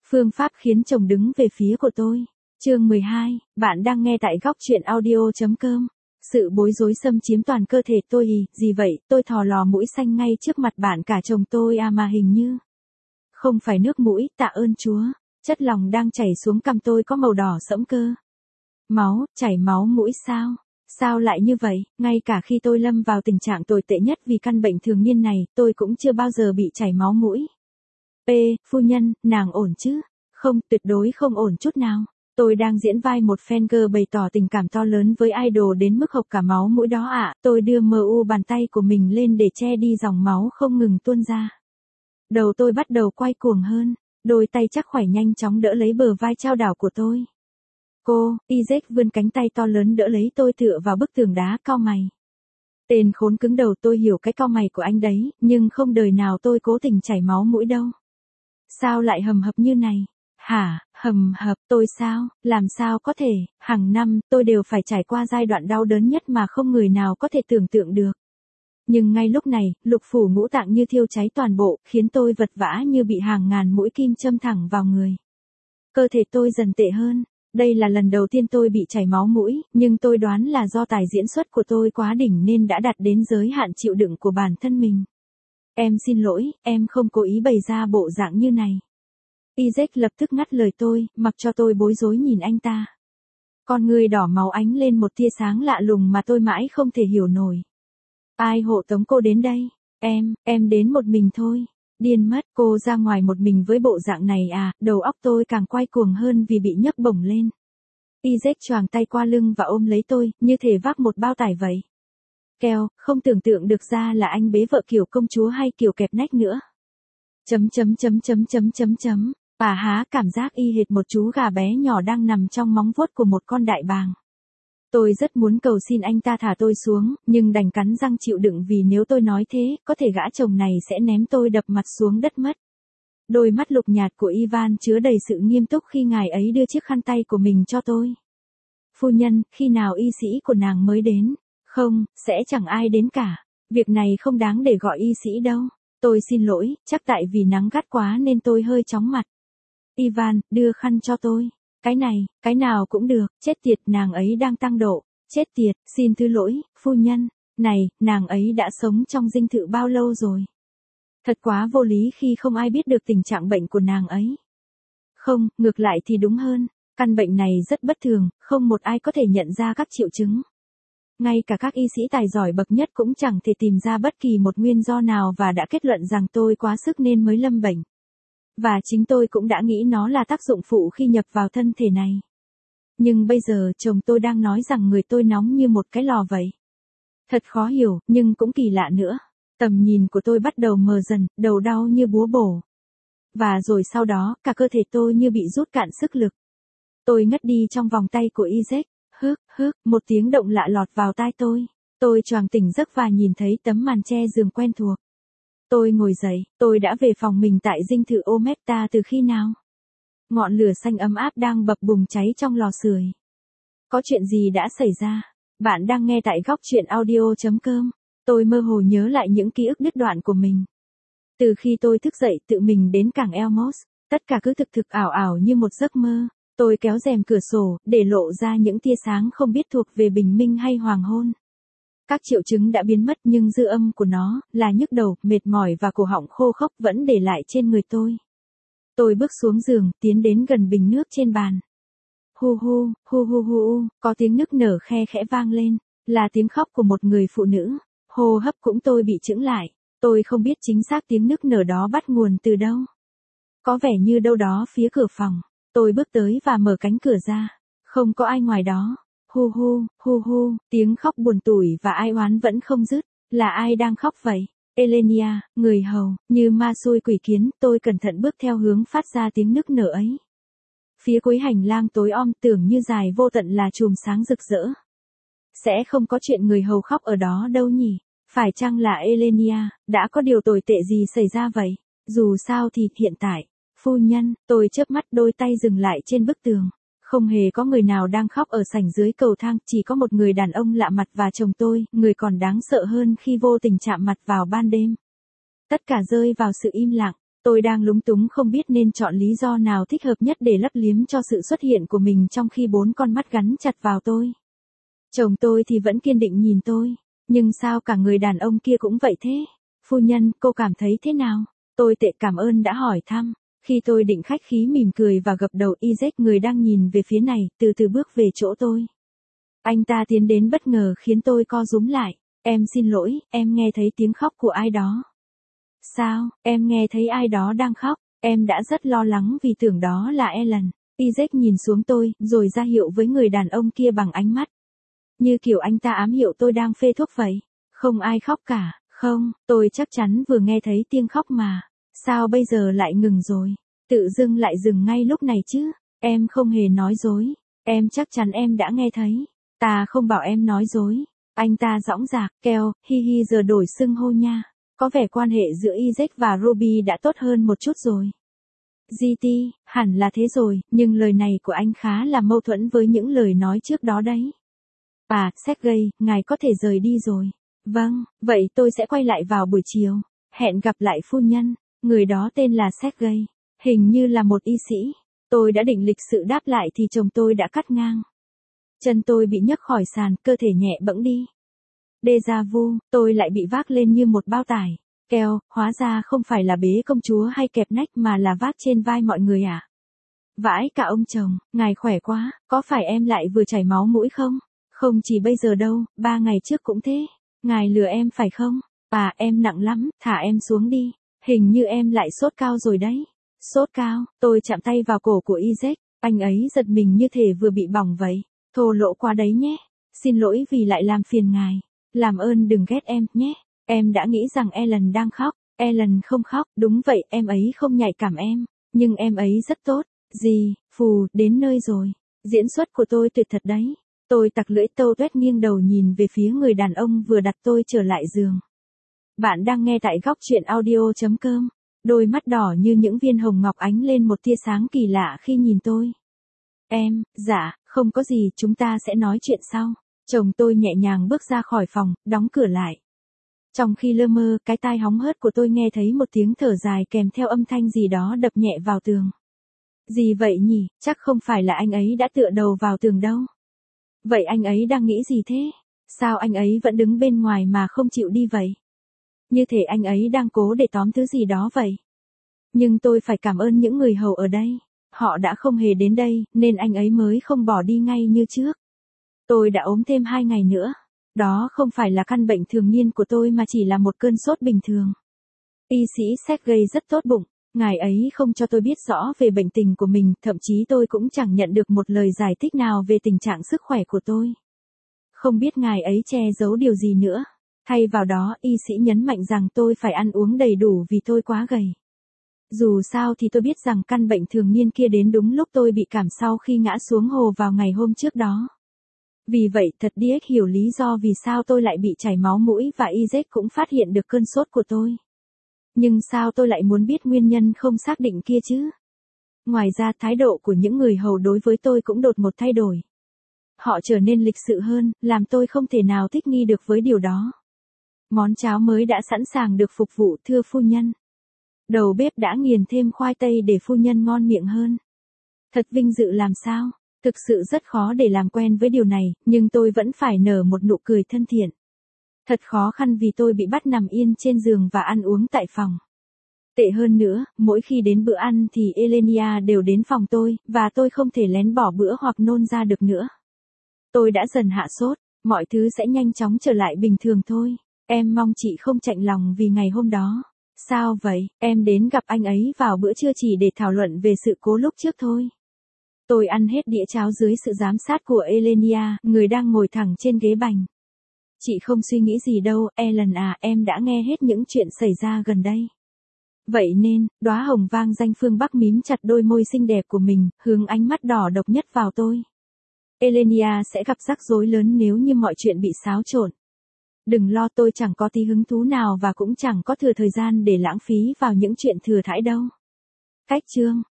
Phương pháp khiến chồng đứng về phía của tôi. Chương 12, bạn đang nghe tại góc truyện audio.com. Sự bối rối xâm chiếm toàn cơ thể tôi. Gì vậy? Tôi thò lò mũi xanh ngay trước mặt bạn cả chồng tôi mà hình như không phải nước mũi, tạ ơn Chúa. Chất lỏng đang chảy xuống cằm tôi có màu đỏ sẫm cơ. Máu, chảy máu mũi sao? Sao lại như vậy? Ngay cả khi tôi lâm vào tình trạng tồi tệ nhất vì căn bệnh thường niên này, tôi cũng chưa bao giờ bị chảy máu mũi. Phu nhân, nàng ổn chứ? Không, tuyệt đối không ổn chút nào. Tôi đang diễn vai một fan girl bày tỏ tình cảm to lớn với idol đến mức hộc cả máu mũi đó ạ. Tôi đưa bàn tay của mình lên để che đi dòng máu không ngừng tuôn ra. Đầu tôi bắt đầu quay cuồng hơn, đôi tay chắc khỏe nhanh chóng đỡ lấy bờ vai chao đảo của tôi. Isaac vươn cánh tay to lớn đỡ lấy tôi tựa vào bức tường đá cau mày. Tên khốn cứng đầu, tôi hiểu cái cau mày của anh đấy, nhưng không đời nào tôi cố tình chảy máu mũi đâu. Sao lại hầm hập như này? Hả, hầm hập, tôi sao, làm sao có thể, hàng năm, tôi đều phải trải qua giai đoạn đau đớn nhất mà không người nào có thể tưởng tượng được. Nhưng ngay lúc này, lục phủ ngũ tạng như thiêu cháy toàn bộ, khiến tôi vật vã như bị hàng ngàn mũi kim châm thẳng vào người. Cơ thể tôi dần tệ hơn. Đây là lần đầu tiên tôi bị chảy máu mũi, nhưng tôi đoán là do tài diễn xuất của tôi quá đỉnh nên đã đạt đến giới hạn chịu đựng của bản thân mình. Em xin lỗi, em không cố ý bày ra bộ dạng như này. Isaac lập tức ngắt lời tôi, mặc cho tôi bối rối nhìn anh ta. Con người đỏ máu ánh lên một tia sáng lạ lùng mà tôi mãi không thể hiểu nổi. Ai hộ tống cô đến đây? Em đến một mình thôi. Điên mất, cô ra ngoài một mình với bộ dạng này à? Đầu óc tôi càng quay cuồng hơn vì bị nhấc bổng lên. Isaac choàng tay qua lưng và ôm lấy tôi, như thể vác một bao tải vậy. Keo, không tưởng tượng được ra là anh bế vợ kiểu công chúa hay kiểu kẹp nách nữa. Há, cảm giác y hệt một chú gà bé nhỏ đang nằm trong móng vuốt của một con đại bàng. Tôi rất muốn cầu xin anh ta thả tôi xuống, nhưng đành cắn răng chịu đựng vì nếu tôi nói thế, có thể gã chồng này sẽ ném tôi đập mặt xuống đất mất. Đôi mắt lục nhạt của Ivan chứa đầy sự nghiêm túc khi ngài ấy đưa chiếc khăn tay của mình cho tôi. Phu nhân, khi nào y sĩ của nàng mới đến? Không, sẽ chẳng ai đến cả. Việc này không đáng để gọi y sĩ đâu. Tôi xin lỗi, chắc tại vì nắng gắt quá nên tôi hơi chóng mặt. Ivan, đưa khăn cho tôi. Cái này, cái nào cũng được, chết tiệt, nàng ấy đang tăng độ. Chết tiệt, xin thứ lỗi, phu nhân. Này, nàng ấy đã sống trong dinh thự bao lâu rồi? Thật quá vô lý khi không ai biết được tình trạng bệnh của nàng ấy. Không, ngược lại thì đúng hơn. Căn bệnh này rất bất thường, không một ai có thể nhận ra các triệu chứng. Ngay cả các y sĩ tài giỏi bậc nhất cũng chẳng thể tìm ra bất kỳ một nguyên do nào và đã kết luận rằng tôi quá sức nên mới lâm bệnh. Và chính tôi cũng đã nghĩ nó là tác dụng phụ khi nhập vào thân thể này. Nhưng bây giờ chồng tôi đang nói rằng người tôi nóng như một cái lò vậy. Thật khó hiểu, nhưng cũng kỳ lạ nữa. Tầm nhìn của tôi bắt đầu mờ dần, đầu đau như búa bổ. Và rồi sau đó, cả cơ thể tôi như bị rút cạn sức lực. Tôi ngất đi trong vòng tay của Isaac. Một tiếng động lạ lọt vào tai tôi. Tôi choàng tỉnh giấc và nhìn thấy tấm màn che giường quen thuộc. Tôi ngồi dậy, tôi đã về phòng mình tại dinh thự Omepta từ khi nào? Ngọn lửa xanh ấm áp đang bập bùng cháy trong lò sưởi. Có chuyện gì đã xảy ra? Bạn đang nghe tại góc truyện audio.com. Tôi mơ hồ nhớ lại những ký ức đứt đoạn của mình. Từ khi tôi thức dậy tự mình đến cảng Elmos, tất cả cứ thực ảo ảo như một giấc mơ. Tôi kéo rèm cửa sổ, để lộ ra những tia sáng không biết thuộc về bình minh hay hoàng hôn. Các triệu chứng đã biến mất nhưng dư âm của nó, là nhức đầu, mệt mỏi và cổ họng khô khốc vẫn để lại trên người tôi. Tôi bước xuống giường, tiến đến gần bình nước trên bàn. Hu, có tiếng nức nở khe khẽ vang lên, là tiếng khóc của một người phụ nữ. Hô hấp cũng tôi bị chững lại, tôi không biết chính xác tiếng nức nở đó bắt nguồn từ đâu. Có vẻ như đâu đó phía cửa phòng. Tôi bước tới và mở cánh cửa ra. Không có ai ngoài đó. Hu, tiếng khóc buồn tủi và ai oán vẫn không dứt. Là ai đang khóc vậy? Elenia, người hầu, như ma xui quỷ kiến, tôi cẩn thận bước theo hướng phát ra tiếng nức nở ấy. Phía cuối hành lang tối om tưởng như dài vô tận là chùm sáng rực rỡ. Sẽ không có chuyện người hầu khóc ở đó đâu nhỉ? Phải chăng là Elenia, đã có điều tồi tệ gì xảy ra vậy? Dù sao thì, hiện tại, phu nhân, tôi chớp mắt đôi tay dừng lại trên bức tường. Không hề có người nào đang khóc ở sảnh dưới cầu thang, chỉ có một người đàn ông lạ mặt và chồng tôi, người còn đáng sợ hơn khi vô tình chạm mặt vào ban đêm. Tất cả rơi vào sự im lặng, Tôi đang lúng túng không biết nên chọn lý do nào thích hợp nhất để lấp liếm cho sự xuất hiện của mình trong khi 4 con mắt gắn chặt vào tôi. Chồng tôi thì vẫn kiên định nhìn tôi. Nhưng sao cả người đàn ông kia cũng vậy thế? Phu nhân, cô cảm thấy thế nào? Tôi tệ cảm ơn đã hỏi thăm. Khi tôi định khách khí mỉm cười và gập đầu, Isaac, người đang nhìn về phía này, từ từ bước về chỗ tôi. Anh ta tiến đến bất ngờ khiến tôi co rúm lại. Em xin lỗi, em nghe thấy tiếng khóc của ai đó. Sao, em nghe thấy ai đó đang khóc? Em đã rất lo lắng vì tưởng đó là Ellen. Isaac nhìn xuống tôi, rồi ra hiệu với người đàn ông kia bằng ánh mắt. Như kiểu anh ta ám hiệu tôi đang phê thuốc vậy. Không ai khóc cả, không, tôi chắc chắn vừa nghe thấy tiếng khóc mà. Sao bây giờ lại ngừng rồi? Tự dưng lại dừng ngay lúc này chứ? Em không hề nói dối. Em chắc chắn em đã nghe thấy. Ta không bảo em nói dối. Anh ta dõng dạc, kêu, hi hi, giờ đổi xưng hô nha. Có vẻ quan hệ giữa Isaac và Ruby đã tốt hơn một chút rồi. GT, hẳn là thế rồi, nhưng lời này của anh khá là mâu thuẫn với những lời nói trước đó đấy. Sergei, ngài có thể rời đi rồi. Vâng, vậy tôi sẽ quay lại vào buổi chiều. Hẹn gặp lại phu nhân. Người đó tên là Sergei. Hình như là một y sĩ. Tôi đã định lịch sự đáp lại thì chồng tôi đã cắt ngang. Chân tôi bị nhấc khỏi sàn, cơ thể nhẹ bẫng đi. Déjà vu, tôi lại bị vác lên như một bao tải. Keo, hóa ra không phải là bế công chúa hay kẹp nách mà là vác trên vai mọi người à? Vãi cả ông chồng, ngài khỏe quá, có phải em lại vừa chảy máu mũi không? Không chỉ bây giờ đâu, 3 ngày trước cũng thế. Ngài lừa em phải không? Em nặng lắm, thả em xuống đi. Hình như em lại sốt cao rồi đấy. Sốt cao, tôi chạm tay vào cổ của Isaac, anh ấy giật mình như thể vừa bị bỏng vậy. Thô lỗ quá đấy nhé. Xin lỗi vì lại làm phiền ngài. Làm ơn đừng ghét em, nhé. Em đã nghĩ rằng Ellen đang khóc. Ellen không khóc, đúng vậy, em ấy không nhạy cảm em. Nhưng em ấy rất tốt. Đến nơi rồi. Diễn xuất của tôi tuyệt thật đấy. Tôi tặc lưỡi tâu tuét nghiêng đầu nhìn về phía người đàn ông vừa đặt tôi trở lại giường. Bạn đang nghe tại góc truyện audio.com. Đôi mắt đỏ như những viên hồng ngọc ánh lên một tia sáng kỳ lạ khi nhìn tôi. Dạ, không có gì, chúng ta sẽ nói chuyện sau. Chồng tôi nhẹ nhàng bước ra khỏi phòng, đóng cửa lại. Trong khi lơ mơ, cái tai hóng hớt của tôi nghe thấy một tiếng thở dài kèm theo âm thanh gì đó đập nhẹ vào tường. Gì vậy nhỉ, chắc không phải là anh ấy đã tựa đầu vào tường đâu. Vậy anh ấy đang nghĩ gì thế? Sao anh ấy vẫn đứng bên ngoài mà không chịu đi vậy? Như thể anh ấy đang cố để tóm thứ gì đó vậy. Nhưng tôi phải cảm ơn những người hầu ở đây. Họ đã không hề đến đây, nên anh ấy mới không bỏ đi ngay như trước. Tôi đã ốm thêm 2 ngày nữa. Đó không phải là căn bệnh thường niên của tôi mà chỉ là một cơn sốt bình thường. Y sĩ Sergei rất tốt bụng. Ngài ấy không cho tôi biết rõ về bệnh tình của mình, thậm chí tôi cũng chẳng nhận được một lời giải thích nào về tình trạng sức khỏe của tôi. Không biết ngài ấy che giấu điều gì nữa. Thay vào đó, y sĩ nhấn mạnh rằng tôi phải ăn uống đầy đủ vì tôi quá gầy. Dù sao thì tôi biết rằng căn bệnh thường niên kia đến đúng lúc tôi bị cảm sau khi ngã xuống hồ vào ngày hôm trước đó. Vì vậy thật điếc hiểu lý do vì sao tôi lại bị chảy máu mũi và Isaac cũng phát hiện được cơn sốt của tôi. Nhưng sao tôi lại muốn biết nguyên nhân không xác định kia chứ? Ngoài ra thái độ của những người hầu đối với tôi cũng đột ngột thay đổi. Họ trở nên lịch sự hơn, làm tôi không thể nào thích nghi được với điều đó. Món cháo mới đã sẵn sàng được phục vụ, thưa phu nhân. Đầu bếp đã nghiền thêm khoai tây để phu nhân ngon miệng hơn. Thật vinh dự làm sao? Thực sự rất khó để làm quen với điều này, nhưng tôi vẫn phải nở một nụ cười thân thiện. Thật khó khăn vì tôi bị bắt nằm yên trên giường và ăn uống tại phòng. Tệ hơn nữa, mỗi khi đến bữa ăn thì Elenia đều đến phòng tôi, và tôi không thể lén bỏ bữa hoặc nôn ra được nữa. Tôi đã dần hạ sốt, mọi thứ sẽ nhanh chóng trở lại bình thường thôi. Em mong chị không chạnh lòng vì ngày hôm đó. Sao vậy, em đến gặp anh ấy vào bữa trưa chỉ để thảo luận về sự cố lúc trước thôi. Tôi ăn hết đĩa cháo dưới sự giám sát của Elenia, người đang ngồi thẳng trên ghế bành. Chị không suy nghĩ gì đâu, Ellen à, em đã nghe hết những chuyện xảy ra gần đây. Vậy nên, đóa hồng vang danh phương Bắc mím chặt đôi môi xinh đẹp của mình, hướng ánh mắt đỏ độc nhất vào tôi. Elenia sẽ gặp rắc rối lớn nếu như mọi chuyện bị xáo trộn. Đừng lo, tôi chẳng có tí hứng thú nào và cũng chẳng có thừa thời gian để lãng phí vào những chuyện thừa thãi đâu. Cách chương